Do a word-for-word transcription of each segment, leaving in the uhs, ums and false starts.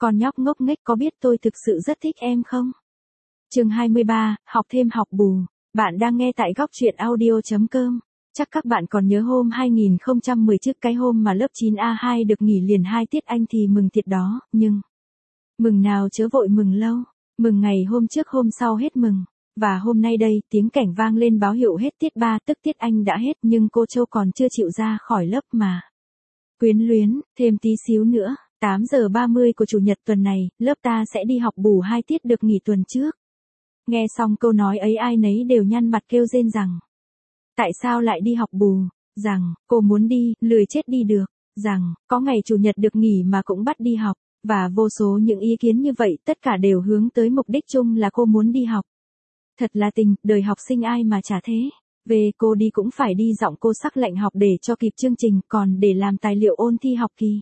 Con nhóc ngốc nghếch có biết tôi thực sự rất thích em không? Chương hai mươi ba, học thêm học bù. Bạn đang nghe tại góc truyện audio chấm com. Chắc các bạn còn nhớ hôm hai nghìn không trăm mười trước cái hôm mà lớp chín A hai được nghỉ liền hai tiết Anh thì mừng thiệt đó, nhưng mừng nào chớ vội mừng lâu, mừng ngày hôm trước hôm sau hết mừng. Và hôm nay đây, tiếng cảnh vang lên báo hiệu hết tiết ba tức tiết Anh đã hết nhưng cô Châu còn chưa chịu ra khỏi lớp mà. Quyến luyến, thêm tí xíu nữa, tám giờ ba mươi của chủ nhật tuần này, lớp ta sẽ đi học bù hai tiết được nghỉ tuần trước. Nghe xong câu nói ấy ai nấy đều nhăn mặt kêu rên rằng. Tại sao lại đi học bù? Rằng, cô muốn đi, lười chết đi được. Rằng, có ngày chủ nhật được nghỉ mà cũng bắt đi học. Và vô số những ý kiến như vậy tất cả đều hướng tới mục đích chung là cô muốn đi học. Thật là tình, đời học sinh ai mà chả thế. Về cô đi cũng phải đi giọng cô sắc lệnh học để cho kịp chương trình, còn để làm tài liệu ôn thi học kỳ.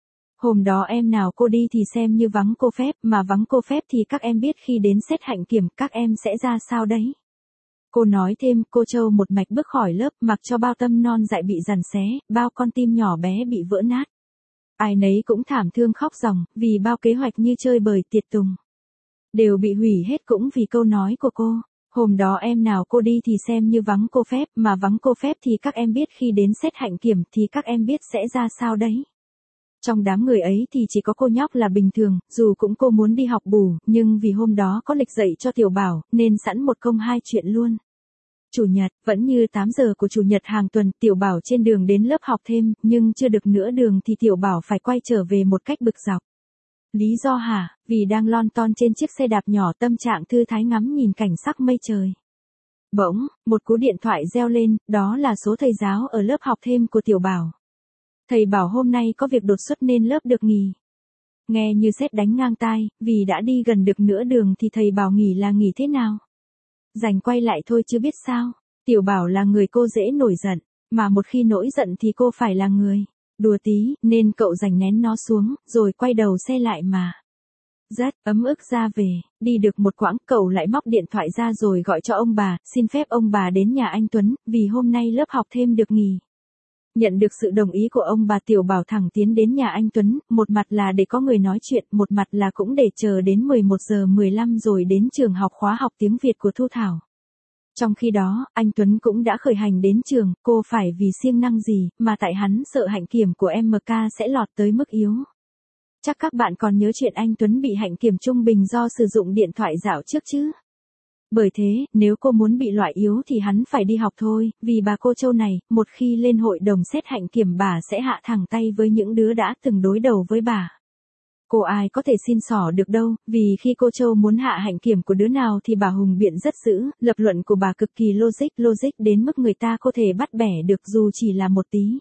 Hôm đó em nào cô đi thì xem như vắng cô phép, mà vắng cô phép thì các em biết khi đến xét hạnh kiểm các em sẽ ra sao đấy. Cô nói thêm, cô Châu một mạch bước khỏi lớp mặc cho bao tâm non dại bị giằn xé, bao con tim nhỏ bé bị vỡ nát. Ai nấy cũng thảm thương khóc ròng, vì bao kế hoạch như chơi bời tiệc tùng đều bị hủy hết cũng vì câu nói của cô. Hôm đó em nào cô đi thì xem như vắng cô phép, mà vắng cô phép thì các em biết khi đến xét hạnh kiểm thì các em biết sẽ ra sao đấy. Trong đám người ấy thì chỉ có cô nhóc là bình thường, dù cũng cô muốn đi học bù, nhưng vì hôm đó có lịch dạy cho Tiểu Bảo, nên sẵn một công hai chuyện luôn. Chủ nhật, vẫn như tám giờ của chủ nhật hàng tuần, Tiểu Bảo trên đường đến lớp học thêm, nhưng chưa được nửa đường thì Tiểu Bảo phải quay trở về một cách bực dọc. Lý do hả? Vì đang lon ton trên chiếc xe đạp nhỏ tâm trạng thư thái ngắm nhìn cảnh sắc mây trời. Bỗng, một cú điện thoại reo lên, đó là số thầy giáo ở lớp học thêm của Tiểu Bảo. Thầy bảo hôm nay có việc đột xuất nên lớp được nghỉ. Nghe như sét đánh ngang tai, vì đã đi gần được nửa đường thì thầy bảo nghỉ là nghỉ thế nào? Rảnh quay lại thôi chứ biết sao. Tiểu Bảo là người cô dễ nổi giận, mà một khi nổi giận thì cô phải là người đùa tí, nên cậu rảnh nén nó xuống, rồi quay đầu xe lại mà. Rất ấm ức ra về, đi được một quãng cậu lại móc điện thoại ra rồi gọi cho ông bà, xin phép ông bà đến nhà anh Tuấn, vì hôm nay lớp học thêm được nghỉ. Nhận được sự đồng ý của ông bà Tiểu Bảo thẳng tiến đến nhà anh Tuấn, một mặt là để có người nói chuyện, một mặt là cũng để chờ đến mười một giờ mười lăm rồi đến trường học khóa học tiếng Việt của Thu Thảo. Trong khi đó, anh Tuấn cũng đã khởi hành đến trường, cô phải vì siêng năng gì, mà tại hắn sợ hạnh kiểm của em ca sẽ lọt tới mức yếu. Chắc các bạn còn nhớ chuyện anh Tuấn bị hạnh kiểm trung bình do sử dụng điện thoại dạo trước chứ? Bởi thế, nếu cô muốn bị loại yếu thì hắn phải đi học thôi, vì bà cô Châu này, một khi lên hội đồng xét hạnh kiểm bà sẽ hạ thẳng tay với những đứa đã từng đối đầu với bà. Cô ai có thể xin xỏ được đâu, vì khi cô Châu muốn hạ hạnh kiểm của đứa nào thì bà hùng biện rất dữ, lập luận của bà cực kỳ logic, logic đến mức người ta có thể bắt bẻ được dù chỉ là một tí.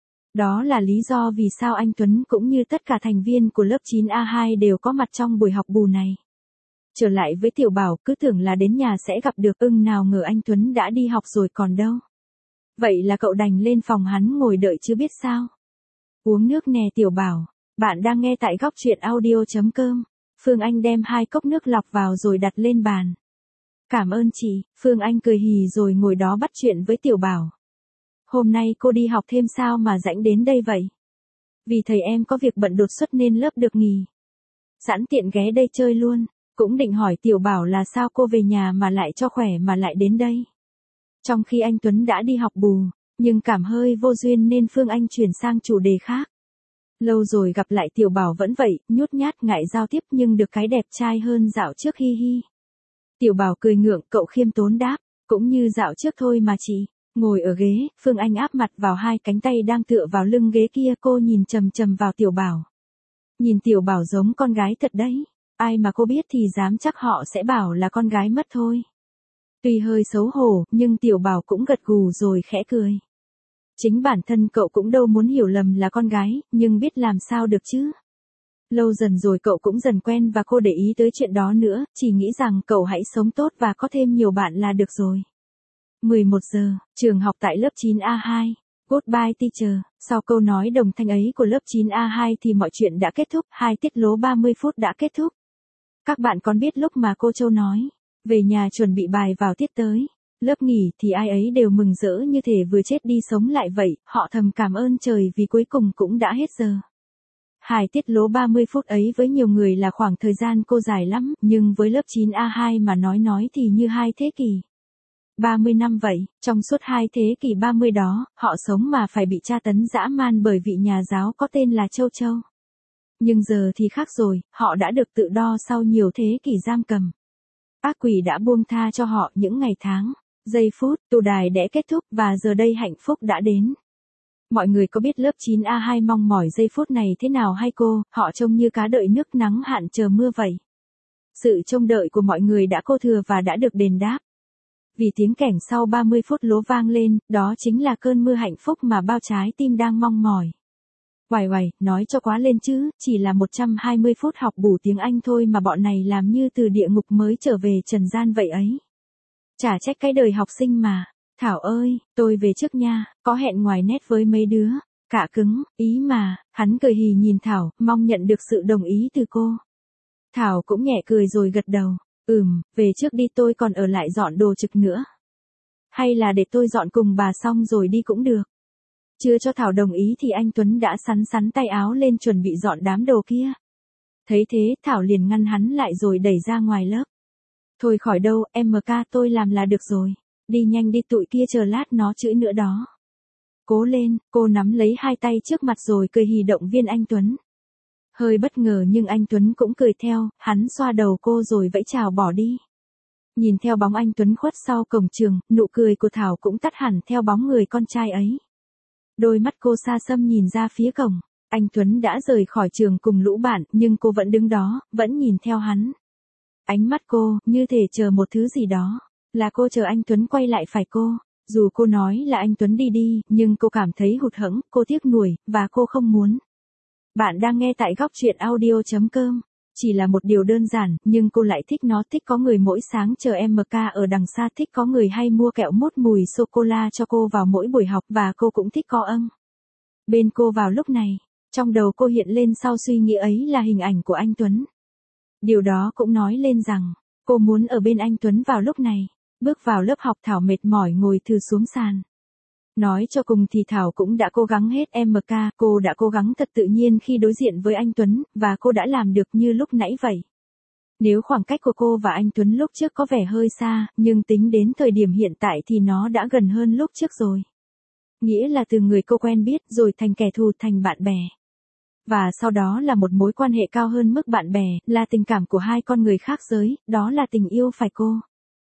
Đó là lý do vì sao anh Tuấn cũng như tất cả thành viên của lớp chín A hai đều có mặt trong buổi học bù này. Trở lại với Tiểu Bảo, cứ tưởng là đến nhà sẽ gặp được, ưng nào ngờ anh Tuấn đã đi học rồi còn đâu. Vậy là cậu đành lên phòng hắn ngồi đợi chứ biết sao. Uống nước nè Tiểu Bảo. Bạn đang nghe tại góc truyện audio chấm com. Phương Anh đem hai cốc nước lọc vào rồi đặt lên bàn. Cảm ơn chị, Phương Anh cười hì rồi ngồi đó bắt chuyện với Tiểu Bảo. Hôm nay cô đi học thêm sao mà rảnh đến đây vậy? Vì thầy em có việc bận đột xuất nên lớp được nghỉ. Sẵn tiện ghé đây chơi luôn. Cũng định hỏi Tiểu Bảo là sao cô về nhà mà lại cho khỏe mà lại đến đây. Trong khi anh Tuấn đã đi học bù, nhưng cảm hơi vô duyên nên Phương Anh chuyển sang chủ đề khác. Lâu rồi gặp lại Tiểu Bảo vẫn vậy, nhút nhát ngại giao tiếp nhưng được cái đẹp trai hơn dạo trước hi hi. Tiểu Bảo cười ngượng, cậu khiêm tốn đáp, cũng như dạo trước thôi mà chị. Ngồi ở ghế, Phương Anh áp mặt vào hai cánh tay đang tựa vào lưng ghế kia, cô nhìn chằm chằm vào Tiểu Bảo. Nhìn Tiểu Bảo giống con gái thật đấy. Ai mà cô biết thì dám chắc họ sẽ bảo là con gái mất thôi. Tuy hơi xấu hổ, nhưng Tiểu Bảo cũng gật gù rồi khẽ cười. Chính bản thân cậu cũng đâu muốn hiểu lầm là con gái, nhưng biết làm sao được chứ. Lâu dần rồi cậu cũng dần quen và cô để ý tới chuyện đó nữa, chỉ nghĩ rằng cậu hãy sống tốt và có thêm nhiều bạn là được rồi. mười một giờ, trường học tại lớp chín A hai. Goodbye teacher. Sau câu nói đồng thanh ấy của lớp chín A hai thì mọi chuyện đã kết thúc, hai tiết lố ba mươi phút đã kết thúc. Các bạn còn biết lúc mà cô Châu nói, về nhà chuẩn bị bài vào tiết tới, lớp nghỉ thì ai ấy đều mừng rỡ như thể vừa chết đi sống lại vậy, họ thầm cảm ơn trời vì cuối cùng cũng đã hết giờ. Hài tiết lố ba mươi phút ấy với nhiều người là khoảng thời gian cô dài lắm, nhưng với lớp chín A hai mà nói nói thì như hai thế kỷ. ba mươi năm vậy, trong suốt hai thế kỷ ba mươi đó, họ sống mà phải bị tra tấn dã man bởi vị nhà giáo có tên là Châu Châu. Nhưng giờ thì khác rồi, họ đã được tự do sau nhiều thế kỷ giam cầm. Ác quỷ đã buông tha cho họ những ngày tháng, giây phút, tù đài đã kết thúc và giờ đây hạnh phúc đã đến. Mọi người có biết lớp chín A hai mong mỏi giây phút này thế nào hay cô, họ trông như cá đợi nước nắng hạn chờ mưa vậy. Sự trông đợi của mọi người đã cô thừa và đã được đền đáp. Vì tiếng kẻng sau ba mươi phút lố vang lên, đó chính là cơn mưa hạnh phúc mà bao trái tim đang mong mỏi. Uầy uầy, nói cho quá lên chứ, chỉ là một trăm hai mươi phút học bù tiếng Anh thôi mà bọn này làm như từ địa ngục mới trở về trần gian vậy ấy. Chả trách cái đời học sinh mà. Thảo ơi, tôi về trước nha, có hẹn ngoài nét với mấy đứa. Cả cứng, ý mà, hắn cười hì nhìn Thảo, mong nhận được sự đồng ý từ cô. Thảo cũng nhẹ cười rồi gật đầu. Ừm, về trước đi, tôi còn ở lại dọn đồ trực nữa. Hay là để tôi dọn cùng bà xong rồi đi cũng được. Chưa cho Thảo đồng ý thì anh Tuấn đã sắn sắn tay áo lên chuẩn bị dọn đám đồ kia. Thấy thế, Thảo liền ngăn hắn lại rồi đẩy ra ngoài lớp. Thôi khỏi đâu, em ca tôi làm là được rồi. Đi nhanh đi, tụi kia chờ lát nó chửi nữa đó. Cố lên, cô nắm lấy hai tay trước mặt rồi cười hì động viên anh Tuấn. Hơi bất ngờ nhưng anh Tuấn cũng cười theo, hắn xoa đầu cô rồi vẫy chào bỏ đi. Nhìn theo bóng anh Tuấn khuất sau cổng trường, nụ cười của Thảo cũng tắt hẳn theo bóng người con trai ấy. Đôi mắt cô xa xăm nhìn ra phía cổng, anh Tuấn đã rời khỏi trường cùng lũ bạn, nhưng cô vẫn đứng đó, vẫn nhìn theo hắn. Ánh mắt cô, như thể chờ một thứ gì đó, là cô chờ anh Tuấn quay lại phải cô. Dù cô nói là anh Tuấn đi đi, nhưng cô cảm thấy hụt hẫng, cô tiếc nuối, và cô không muốn. Bạn đang nghe tại góc truyện audio chấm com. Chỉ là một điều đơn giản, nhưng cô lại thích nó, thích có người mỗi sáng chờ em ca ở đằng xa, thích có người hay mua kẹo mút mùi sô-cô-la cho cô vào mỗi buổi học và cô cũng thích có âng. Bên cô vào lúc này, trong đầu cô hiện lên sau suy nghĩ ấy là hình ảnh của anh Tuấn. Điều đó cũng nói lên rằng, cô muốn ở bên anh Tuấn vào lúc này. Bước vào lớp học, Thảo mệt mỏi ngồi thừ xuống sàn. Nói cho cùng thì Thảo cũng đã cố gắng hết em ca, cô đã cố gắng thật tự nhiên khi đối diện với anh Tuấn, và cô đã làm được như lúc nãy vậy. Nếu khoảng cách của cô và anh Tuấn lúc trước có vẻ hơi xa, nhưng tính đến thời điểm hiện tại thì nó đã gần hơn lúc trước rồi. Nghĩa là từ người cô quen biết rồi thành kẻ thù, thành bạn bè. Và sau đó là một mối quan hệ cao hơn mức bạn bè, là tình cảm của hai con người khác giới, đó là tình yêu phải cô.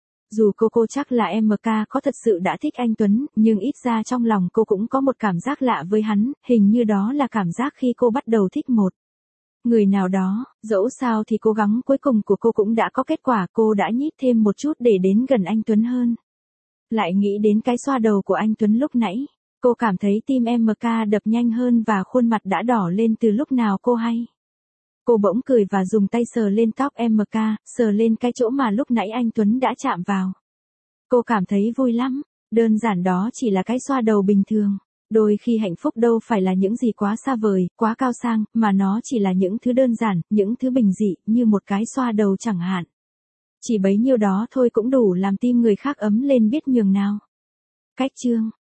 Dù cô cô chắc là em ca có thật sự đã thích anh Tuấn, nhưng ít ra trong lòng cô cũng có một cảm giác lạ với hắn, hình như đó là cảm giác khi cô bắt đầu thích một người nào đó. Dẫu sao thì cố gắng cuối cùng của cô cũng đã có kết quả, cô đã nhích thêm một chút để đến gần anh Tuấn hơn. Lại nghĩ đến cái xoa đầu của anh Tuấn lúc nãy, cô cảm thấy tim em ca đập nhanh hơn và khuôn mặt đã đỏ lên từ lúc nào cô hay. Cô bỗng cười và dùng tay sờ lên tóc em ca, sờ lên cái chỗ mà lúc nãy anh Tuấn đã chạm vào. Cô cảm thấy vui lắm, đơn giản đó chỉ là cái xoa đầu bình thường. Đôi khi hạnh phúc đâu phải là những gì quá xa vời, quá cao sang, mà nó chỉ là những thứ đơn giản, những thứ bình dị, như một cái xoa đầu chẳng hạn. Chỉ bấy nhiêu đó thôi cũng đủ làm tim người khác ấm lên biết nhường nào. Cách chương